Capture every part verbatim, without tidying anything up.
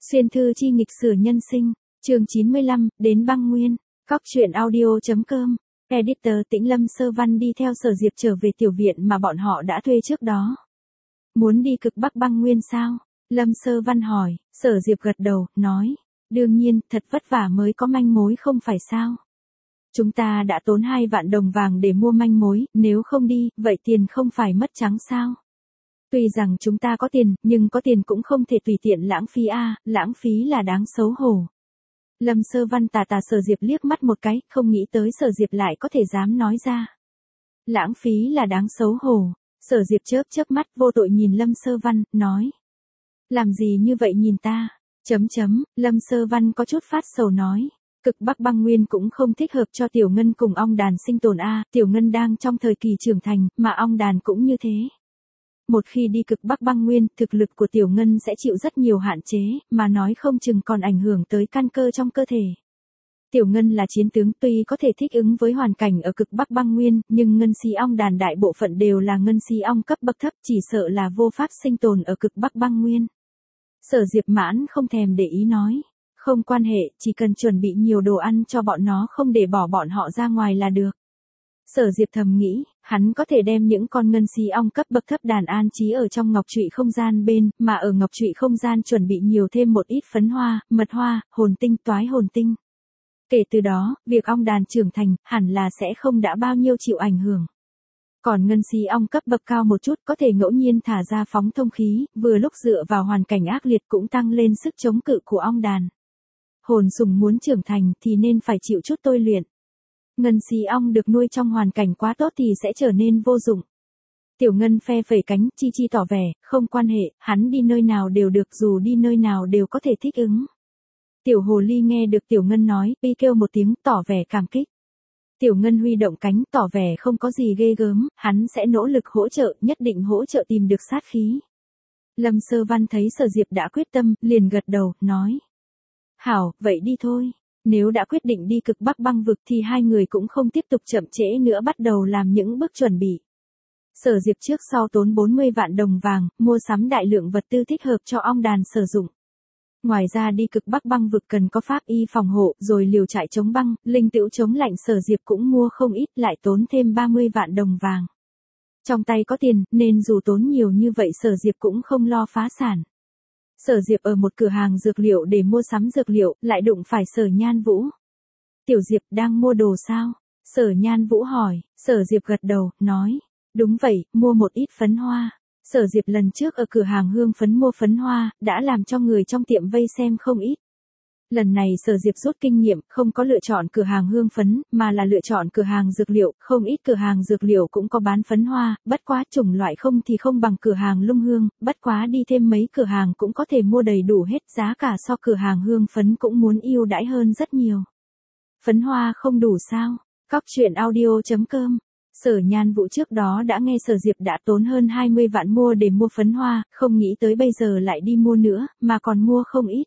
Xuyên thư chi nghịch sử nhân sinh, chương chín mươi lăm, đến băng nguyên, Cóc truyện audio.com, editor Tĩnh Lâm Sơ Văn đi theo Sở Diệp trở về tiểu viện mà bọn họ đã thuê trước đó. Muốn đi cực Bắc băng nguyên sao? Lâm Sơ Văn hỏi, Sở Diệp gật đầu, nói, đương nhiên, thật vất vả mới có manh mối không phải sao? Chúng ta đã tốn hai vạn đồng vàng để mua manh mối, nếu không đi, vậy tiền không phải mất trắng sao? Tuy rằng chúng ta có tiền, nhưng có tiền cũng không thể tùy tiện lãng phí a, à, lãng phí là đáng xấu hổ. Lâm Sơ Văn tà tà Sở Diệp liếc mắt một cái, không nghĩ tới Sở Diệp lại có thể dám nói ra. Lãng phí là đáng xấu hổ. Sở Diệp chớp chớp mắt vô tội nhìn Lâm Sơ Văn, nói. Làm gì như vậy nhìn ta? Chấm chấm, Lâm Sơ Văn có chút phát sầu nói. Cực Bắc băng nguyên cũng không thích hợp cho Tiểu Ngân cùng ong đàn sinh tồn a, à, Tiểu Ngân đang trong thời kỳ trưởng thành, mà ong đàn cũng như thế. Một khi đi cực Bắc băng nguyên, thực lực của Tiểu Ngân sẽ chịu rất nhiều hạn chế, mà nói không chừng còn ảnh hưởng tới căn cơ trong cơ thể. Tiểu Ngân là chiến tướng tuy có thể thích ứng với hoàn cảnh ở cực Bắc băng nguyên, nhưng ngân si ong đàn đại bộ phận đều là ngân si ong cấp bậc thấp, chỉ sợ là vô pháp sinh tồn ở cực Bắc băng nguyên. Sở Diệp mãn không thèm để ý nói, không quan hệ, chỉ cần chuẩn bị nhiều đồ ăn cho bọn nó không để bỏ bọn họ ra ngoài là được. Sở Diệp thầm nghĩ, hắn có thể đem những con ngân si ong cấp bậc thấp đàn an trí ở trong ngọc trụy không gian bên, mà ở ngọc trụy không gian chuẩn bị nhiều thêm một ít phấn hoa, mật hoa, hồn tinh, toái hồn tinh. Kể từ đó, việc ong đàn trưởng thành, hẳn là sẽ không đã bao nhiêu chịu ảnh hưởng. Còn ngân si ong cấp bậc cao một chút có thể ngẫu nhiên thả ra phóng thông khí, vừa lúc dựa vào hoàn cảnh ác liệt cũng tăng lên sức chống cự của ong đàn. Hồn sùng muốn trưởng thành thì nên phải chịu chút tôi luyện. Ngân si ong được nuôi trong hoàn cảnh quá tốt thì sẽ trở nên vô dụng. Tiểu Ngân phe phẩy cánh, chi chi tỏ vẻ, không quan hệ, hắn đi nơi nào đều được, dù đi nơi nào đều có thể thích ứng. Tiểu Hồ Ly nghe được Tiểu Ngân nói, pi kêu một tiếng, tỏ vẻ cảm kích. Tiểu Ngân huy động cánh, tỏ vẻ không có gì ghê gớm, hắn sẽ nỗ lực hỗ trợ, nhất định hỗ trợ tìm được sát khí. Lâm Sơ Văn thấy Sở Diệp đã quyết tâm, liền gật đầu, nói. Hảo, vậy đi thôi. Nếu đã quyết định đi cực Bắc băng vực thì hai người cũng không tiếp tục chậm trễ nữa, bắt đầu làm những bước chuẩn bị. Sở Diệp trước sau tốn bốn mươi vạn đồng vàng, mua sắm đại lượng vật tư thích hợp cho ong đàn sử dụng. Ngoài ra đi cực Bắc băng vực cần có pháp y phòng hộ, rồi liều trại chống băng, linh tửu chống lạnh, Sở Diệp cũng mua không ít, lại tốn thêm ba mươi vạn đồng vàng. Trong tay có tiền, nên dù tốn nhiều như vậy Sở Diệp cũng không lo phá sản. Sở Diệp ở một cửa hàng dược liệu để mua sắm dược liệu, lại đụng phải Sở Nhan Vũ. Tiểu Diệp đang mua đồ sao? Sở Nhan Vũ hỏi. Sở Diệp gật đầu, nói. Đúng vậy, mua một ít phấn hoa. Sở Diệp lần trước ở cửa hàng hương phấn mua phấn hoa, đã làm cho người trong tiệm vây xem không ít. Lần này Sở Diệp rút kinh nghiệm, không có lựa chọn cửa hàng hương phấn, mà là lựa chọn cửa hàng dược liệu, không ít cửa hàng dược liệu cũng có bán phấn hoa, bất quá chủng loại không thì không bằng cửa hàng Lung Hương, bất quá đi thêm mấy cửa hàng cũng có thể mua đầy đủ hết, giá cả so cửa hàng hương phấn cũng muốn ưu đãi hơn rất nhiều. Phấn hoa không đủ sao? Cóc truyện audio.com. Sở Nhan Vũ trước đó đã nghe Sở Diệp đã tốn hơn hai mươi vạn mua để mua phấn hoa, không nghĩ tới bây giờ lại đi mua nữa, mà còn mua không ít.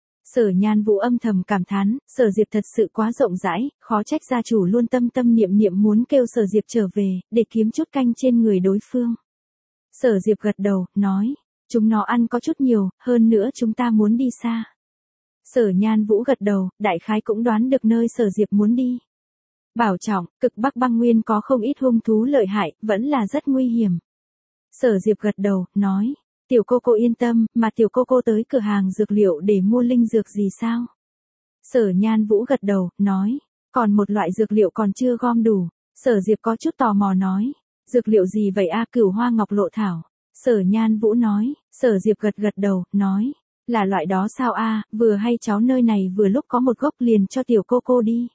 Sở Nhan Vũ âm thầm cảm thán, Sở Diệp thật sự quá rộng rãi, khó trách gia chủ luôn tâm tâm niệm niệm muốn kêu Sở Diệp trở về, để kiếm chút canh trên người đối phương. Sở Diệp gật đầu, nói, chúng nó ăn có chút nhiều, hơn nữa chúng ta muốn đi xa. Sở Nhan Vũ gật đầu, đại khái cũng đoán được nơi Sở Diệp muốn đi. Bảo trọng, cực Bắc băng nguyên có không ít hung thú lợi hại, vẫn là rất nguy hiểm. Sở Diệp gật đầu, nói. Tiểu cô cô yên tâm, mà tiểu cô cô tới cửa hàng dược liệu để mua linh dược gì sao? Sở Nhan Vũ gật đầu, nói, còn một loại dược liệu còn chưa gom đủ. Sở Diệp có chút tò mò nói, dược liệu gì vậy a? Cửu hoa ngọc lộ thảo. Sở Nhan Vũ nói, Sở Diệp gật gật đầu, nói, là loại đó sao a? Vừa hay cháu nơi này vừa lúc có một gốc liền cho tiểu cô cô đi.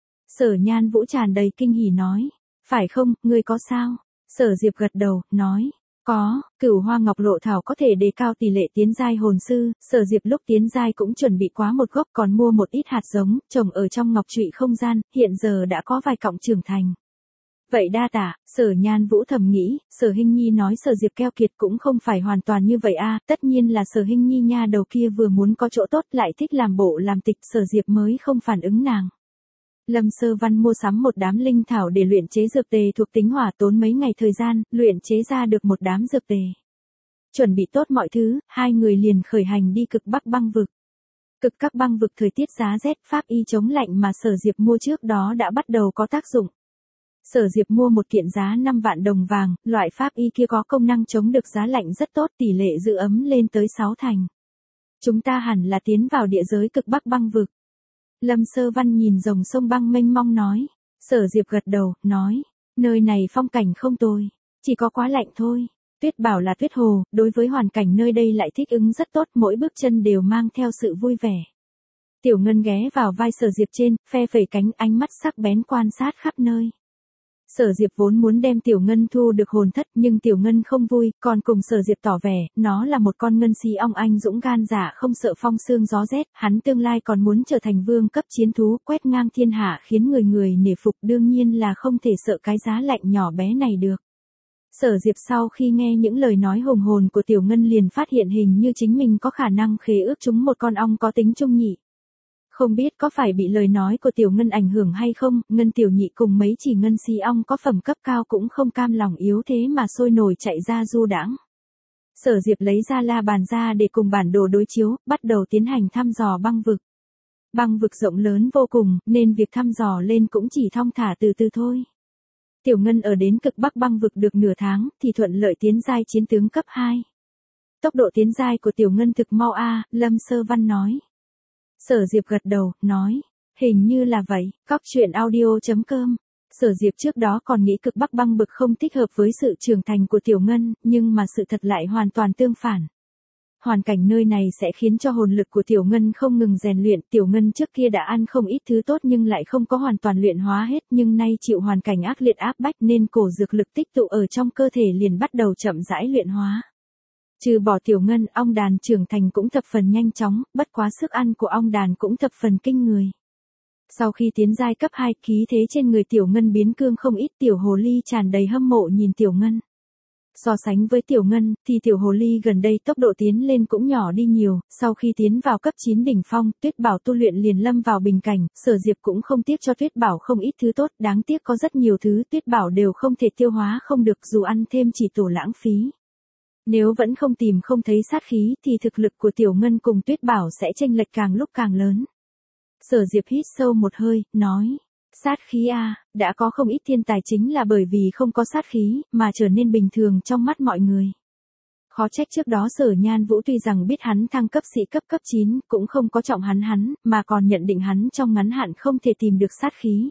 Sở Nhan Vũ tràn đầy kinh hỉ nói, phải không, ngươi có sao? Sở Diệp gật đầu, nói. Có, cửu hoa ngọc lộ thảo có thể đề cao tỷ lệ tiến giai hồn sư, Sở Diệp lúc tiến giai cũng chuẩn bị quá một gốc, còn mua một ít hạt giống, trồng ở trong ngọc trụy không gian, hiện giờ đã có vài cọng trưởng thành. Vậy đa tạ, Sở Nhan Vũ thầm nghĩ, Sở Hinh Nhi nói Sở Diệp keo kiệt cũng không phải hoàn toàn như vậy a, tất nhiên là Sở Hinh Nhi nha đầu kia vừa muốn có chỗ tốt lại thích làm bộ làm tịch, Sở Diệp mới không phản ứng nàng. Lâm Sơ Văn mua sắm một đám linh thảo để luyện chế dược tề thuộc tính hỏa, tốn mấy ngày thời gian, luyện chế ra được một đám dược tề. Chuẩn bị tốt mọi thứ, hai người liền khởi hành đi cực Bắc băng vực. Cực các băng vực thời tiết giá rét, pháp y chống lạnh mà Sở Diệp mua trước đó đã bắt đầu có tác dụng. Sở Diệp mua một kiện giá năm vạn đồng vàng, loại pháp y kia có công năng chống được giá lạnh rất tốt, tỷ lệ giữ ấm lên tới sáu thành. Chúng ta hẳn là tiến vào địa giới cực bắc băng vực. Lâm Sơ Văn nhìn dòng sông băng mênh mông nói. Sở Diệp gật đầu, nói, nơi này phong cảnh không tồi, chỉ có quá lạnh thôi. Tuyết Bảo là tuyết hồ, đối với hoàn cảnh nơi đây lại thích ứng rất tốt, mỗi bước chân đều mang theo sự vui vẻ. Tiểu Ngân ghé vào vai Sở Diệp trên, phe phẩy cánh, ánh mắt sắc bén quan sát khắp nơi. Sở Diệp vốn muốn đem Tiểu Ngân thu được hồn thất, nhưng Tiểu Ngân không vui, còn cùng Sở Diệp tỏ vẻ, nó là một con ngân si ong anh dũng gan dạ không sợ phong sương gió rét, hắn tương lai còn muốn trở thành vương cấp chiến thú, quét ngang thiên hạ khiến người người nể phục, đương nhiên là không thể sợ cái giá lạnh nhỏ bé này được. Sở Diệp sau khi nghe những lời nói hùng hồn của Tiểu Ngân liền phát hiện hình như chính mình có khả năng khế ước chúng một con ong có tính trung nhị. Không biết có phải bị lời nói của Tiểu Ngân ảnh hưởng hay không, Ngân Tiểu Nhị cùng mấy chỉ ngân si ong có phẩm cấp cao cũng không cam lòng yếu thế mà sôi nổi chạy ra du đãng. Sở Diệp lấy ra la bàn ra để cùng bản đồ đối chiếu, bắt đầu tiến hành thăm dò băng vực. Băng vực rộng lớn vô cùng, nên việc thăm dò lên cũng chỉ thong thả từ từ thôi. Tiểu Ngân ở đến cực bắc băng vực được nửa tháng, thì thuận lợi tiến giai chiến tướng cấp hai. Tốc độ tiến giai của Tiểu Ngân thực mau a, Lâm Sơ Văn nói. Sở Diệp gật đầu, nói, hình như là vậy, cóc truyện audio chấm com. Sở Diệp trước đó còn nghĩ cực bắc băng vực không thích hợp với sự trưởng thành của Tiểu Ngân, nhưng mà sự thật lại hoàn toàn tương phản. Hoàn cảnh nơi này sẽ khiến cho hồn lực của Tiểu Ngân không ngừng rèn luyện, Tiểu Ngân trước kia đã ăn không ít thứ tốt nhưng lại không có hoàn toàn luyện hóa hết, nhưng nay chịu hoàn cảnh ác liệt áp bách nên cổ dược lực tích tụ ở trong cơ thể liền bắt đầu chậm rãi luyện hóa. Trừ bỏ Tiểu Ngân, ong đàn trưởng thành cũng thập phần nhanh chóng, bất quá sức ăn của ong đàn cũng thập phần kinh người. Sau khi tiến giai cấp hai, khí thế trên người Tiểu Ngân biến cương không ít, Tiểu Hồ Ly tràn đầy hâm mộ nhìn Tiểu Ngân. So sánh với Tiểu Ngân, thì Tiểu Hồ Ly gần đây tốc độ tiến lên cũng nhỏ đi nhiều, sau khi tiến vào cấp chín đỉnh phong, Tuyết Bảo tu luyện liền lâm vào bình cảnh, Sở Diệp cũng không tiếc cho Tuyết Bảo không ít thứ tốt, đáng tiếc có rất nhiều thứ Tuyết Bảo đều không thể tiêu hóa không được, dù ăn thêm chỉ tổ lãng phí. Nếu vẫn không tìm không thấy sát khí thì thực lực của Tiểu Ngân cùng Tuyết Bảo sẽ chênh lệch càng lúc càng lớn. Sở Diệp hít sâu một hơi, nói, sát khí a, đã có không ít thiên tài chính là bởi vì không có sát khí, mà trở nên bình thường trong mắt mọi người. Khó trách trước đó Sở Nhan Vũ tuy rằng biết hắn thăng cấp sĩ cấp cấp chín, cũng không có trọng hắn hắn, mà còn nhận định hắn trong ngắn hạn không thể tìm được sát khí.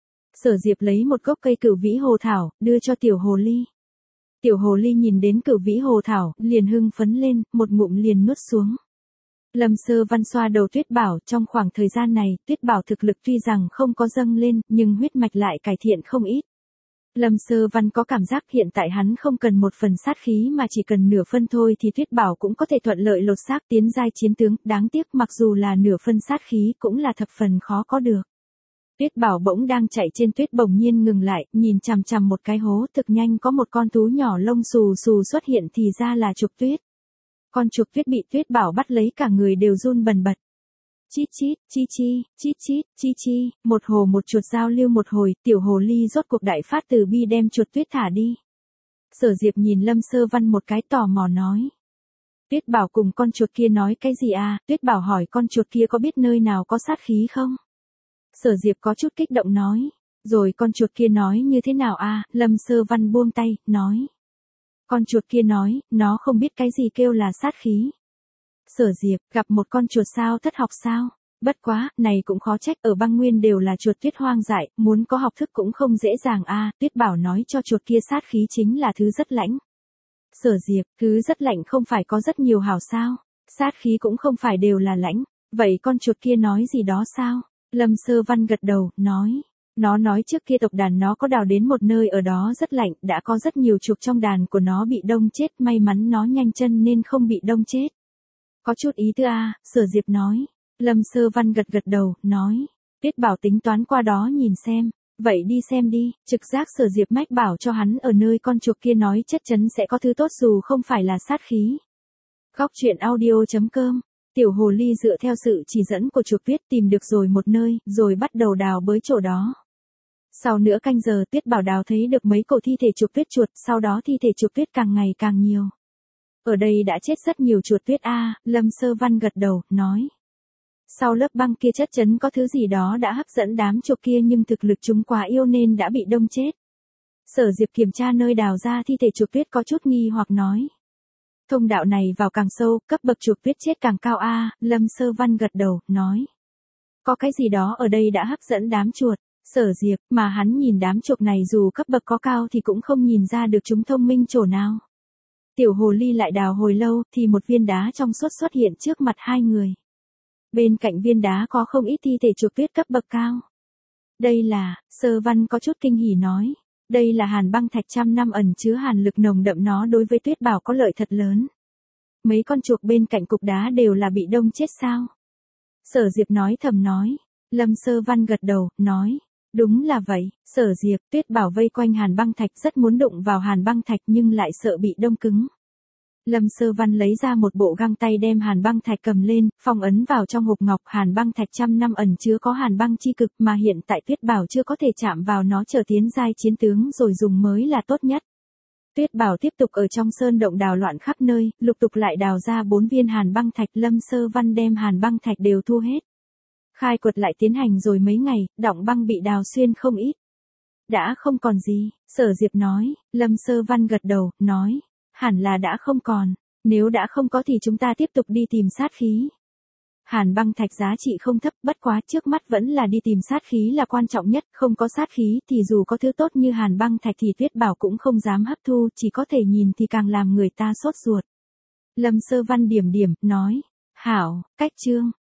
Sở Diệp lấy một gốc cây cửu vĩ hồ thảo, đưa cho Tiểu Hồ Ly. Tiểu Hồ Ly nhìn đến cửu vĩ hồ thảo, liền hưng phấn lên, một ngụm liền nuốt xuống. Lâm Sơ Văn xoa đầu Tuyết Bảo, trong khoảng thời gian này, Tuyết Bảo thực lực tuy rằng không có dâng lên, nhưng huyết mạch lại cải thiện không ít. Lâm Sơ Văn có cảm giác hiện tại hắn không cần một phần sát khí mà chỉ cần nửa phân thôi thì Tuyết Bảo cũng có thể thuận lợi lột xác tiến giai chiến tướng, đáng tiếc mặc dù là nửa phân sát khí cũng là thập phần khó có được. Tuyết Bảo bỗng đang chạy trên tuyết bỗng nhiên ngừng lại, nhìn chằm chằm một cái hố, thực nhanh có một con thú nhỏ lông xù xù xuất hiện thì ra là Trục Tuyết. Con Trục Tuyết bị Tuyết Bảo bắt lấy cả người đều run bần bật. Chít chít, chi chi, chít chít, chi chi, một hồ một chuột giao lưu một hồi, Tiểu Hồ Ly rốt cuộc đại phát từ bi đem Chuột Tuyết thả đi. Sở Diệp nhìn Lâm Sơ Văn một cái tò mò nói. Tuyết Bảo cùng con chuột kia nói cái gì à? Tuyết Bảo hỏi con chuột kia có biết nơi nào có sát khí không? Sở Diệp có chút kích động nói. Rồi con chuột kia nói như thế nào à? Lâm Sơ Văn buông tay, nói. Con chuột kia nói, nó không biết cái gì kêu là sát khí. Sở Diệp, gặp một con chuột sao thất học sao? Bất quá, này cũng khó trách, ở băng nguyên đều là chuột tuyết hoang dại, muốn có học thức cũng không dễ dàng a. À, Tuyết Bảo nói cho chuột kia sát khí chính là thứ rất lãnh. Sở Diệp, thứ rất lạnh không phải có rất nhiều hảo sao? Sát khí cũng không phải đều là lãnh. Vậy con chuột kia nói gì đó sao? Lâm Sơ Văn gật đầu, nói. Nó nói trước kia tộc đàn nó có đào đến một nơi ở đó rất lạnh, đã có rất nhiều chuột trong đàn của nó bị đông chết, may mắn nó nhanh chân nên không bị đông chết. Có chút ý tứ a, Sở Diệp nói. Lâm Sơ Văn gật gật đầu, nói. Tuyết Bảo tính toán qua đó nhìn xem. Vậy đi xem đi, trực giác Sở Diệp mách bảo cho hắn ở nơi con chuột kia nói chất chắn sẽ có thứ tốt dù không phải là sát khí. Góc truyện audio chấm com. Tiểu Hồ Ly dựa theo sự chỉ dẫn của Chuột Tuyết tìm được rồi một nơi, rồi bắt đầu đào bới chỗ đó. Sau nửa canh giờ Tuyết Bảo đào thấy được mấy cổ thi thể Chuột Tuyết chuột, sau đó thi thể Chuột Tuyết càng ngày càng nhiều. Ở đây đã chết rất nhiều chuột tuyết a, Lâm Sơ Văn gật đầu, nói. Sau lớp băng kia chất chấn có thứ gì đó đã hấp dẫn đám chuột kia nhưng thực lực chúng quá yếu nên đã bị đông chết. Sở Diệp kiểm tra nơi đào ra thi thể chuột tuyết có chút nghi hoặc nói. Thông đạo này vào càng sâu, cấp bậc chuột tuyết chết càng cao a. Lâm Sơ Văn gật đầu, nói. Có cái gì đó ở đây đã hấp dẫn đám chuột. Sở Diệp, mà hắn nhìn đám chuột này dù cấp bậc có cao thì cũng không nhìn ra được chúng thông minh chỗ nào. Tiểu hồ ly lại đào hồi lâu thì một viên đá trong suốt xuất hiện trước mặt hai người. Bên cạnh viên đá có không ít thi thể chuột tuyết cấp bậc cao. Đây là, Sơ Văn có chút kinh hỉ nói. Đây là hàn băng thạch trăm năm ẩn chứa hàn lực nồng đậm, nó đối với Tuyết Bảo có lợi thật lớn. Mấy con chuột bên cạnh cục đá đều là bị đông chết sao? Sở Diệp nói thầm nói. Lâm Sơ Văn gật đầu, nói. Đúng là vậy, Sở Diệp, Tuyết Bảo vây quanh hàn băng thạch rất muốn đụng vào hàn băng thạch nhưng lại sợ bị đông cứng. Lâm Sơ Văn lấy ra một bộ găng tay đem hàn băng thạch cầm lên, phong ấn vào trong hộp ngọc. Hàn băng thạch trăm năm ẩn chứa có hàn băng chi cực mà hiện tại Tuyết Bảo chưa có thể chạm vào nó, chờ tiến giai chiến tướng rồi dùng mới là tốt nhất. Tuyết Bảo tiếp tục ở trong sơn động đào loạn khắp nơi, lục tục lại đào ra bốn viên hàn băng thạch. Lâm Sơ Văn đem hàn băng thạch đều thu hết. Khai quật lại tiến hành rồi mấy ngày, đọng băng bị đào xuyên không ít. Đã không còn gì, Sở Diệp nói. Lâm Sơ Văn gật đầu, nói. Hẳn là đã không còn. Nếu đã không có thì chúng ta tiếp tục đi tìm sát khí. Hàn băng thạch giá trị không thấp, bất quá trước mắt vẫn là đi tìm sát khí là quan trọng nhất. Không có sát khí thì dù có thứ tốt như hàn băng thạch thì Tuyết Bảo cũng không dám hấp thu, chỉ có thể nhìn thì càng làm người ta sốt ruột. Lâm Sơ Văn điểm điểm, nói. Hảo, cách chương.